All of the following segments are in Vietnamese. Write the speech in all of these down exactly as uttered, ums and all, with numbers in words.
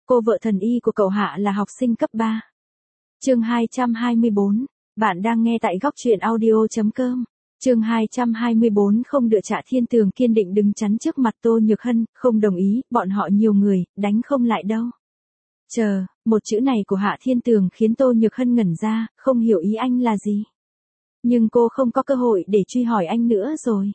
Cô vợ thần y của cậu Hạ là học sinh cấp ba. Chương hai trăm hai mươi bốn. Bạn đang nghe tại góc truyện audio chấm com. Chương hai trăm hai mươi bốn. Không đựa Hạ Thiên Tường kiên định đứng chắn trước mặt Tô Nhược Hân, không đồng ý, bọn họ nhiều người, đánh không lại đâu. Chờ, một chữ này của Hạ Thiên Tường khiến Tô Nhược Hân ngẩn ra, không hiểu ý anh là gì. Nhưng cô không có cơ hội để truy hỏi anh nữa rồi.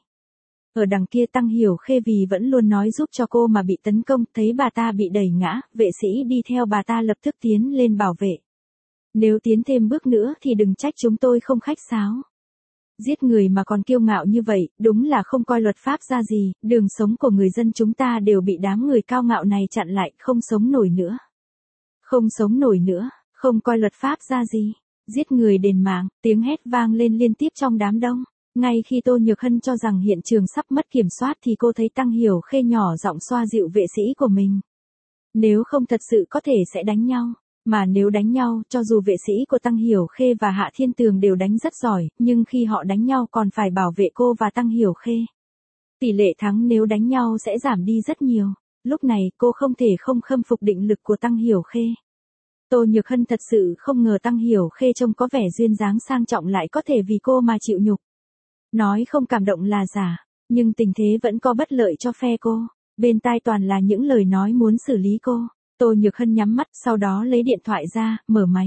Ở đằng kia Tăng Hiểu Khê vì vẫn luôn nói giúp cho cô mà bị tấn công, thấy bà ta bị đẩy ngã, vệ sĩ đi theo bà ta lập tức tiến lên bảo vệ. Nếu tiến thêm bước nữa thì đừng trách chúng tôi không khách sáo. Giết người mà còn kiêu ngạo như vậy, đúng là không coi luật pháp ra gì, đường sống của người dân chúng ta đều bị đám người cao ngạo này chặn lại, không sống nổi nữa. Không sống nổi nữa, không coi luật pháp ra gì. Giết người đền mạng, tiếng hét vang lên liên tiếp trong đám đông. Ngay khi Tô Nhược Hân cho rằng hiện trường sắp mất kiểm soát thì cô thấy Tăng Hiểu Khê nhỏ giọng xoa dịu vệ sĩ của mình. Nếu không thật sự có thể sẽ đánh nhau. Mà nếu đánh nhau, cho dù vệ sĩ của Tăng Hiểu Khê và Hạ Thiên Tường đều đánh rất giỏi, nhưng khi họ đánh nhau còn phải bảo vệ cô và Tăng Hiểu Khê. Tỷ lệ thắng nếu đánh nhau sẽ giảm đi rất nhiều. Lúc này cô không thể không khâm phục định lực của Tăng Hiểu Khê. Tô Nhược Hân thật sự không ngờ Tăng Hiểu Khê trông có vẻ duyên dáng sang trọng lại có thể vì cô mà chịu nhục. Nói không cảm động là giả, nhưng tình thế vẫn có bất lợi cho phe cô. Bên tai toàn là những lời nói muốn xử lý cô. Tô Nhược Hân nhắm mắt, sau đó lấy điện thoại ra, mở máy.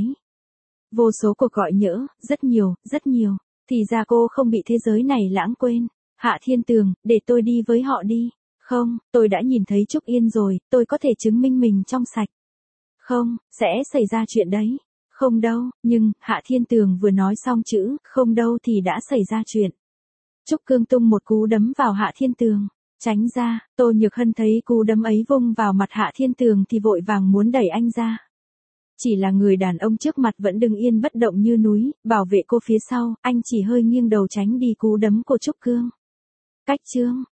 Vô số cuộc gọi nhỡ, rất nhiều, rất nhiều. Thì ra cô không bị thế giới này lãng quên. Hạ Thiên Tường, để tôi đi với họ đi. Không, tôi đã nhìn thấy Trúc Yên rồi, tôi có thể chứng minh mình trong sạch. Không, sẽ xảy ra chuyện đấy. Không đâu, nhưng, Hạ Thiên Tường vừa nói xong chữ, không đâu thì đã xảy ra chuyện. Trúc Cương tung một cú đấm vào Hạ Thiên Tường. Tránh ra, Tô Nhược Hân thấy cú đấm ấy vung vào mặt Hạ Thiên Tường thì vội vàng muốn đẩy anh ra. Chỉ là người đàn ông trước mặt vẫn đứng yên bất động như núi, bảo vệ cô phía sau, anh chỉ hơi nghiêng đầu tránh đi cú đấm của Trúc Cương. Cách chương,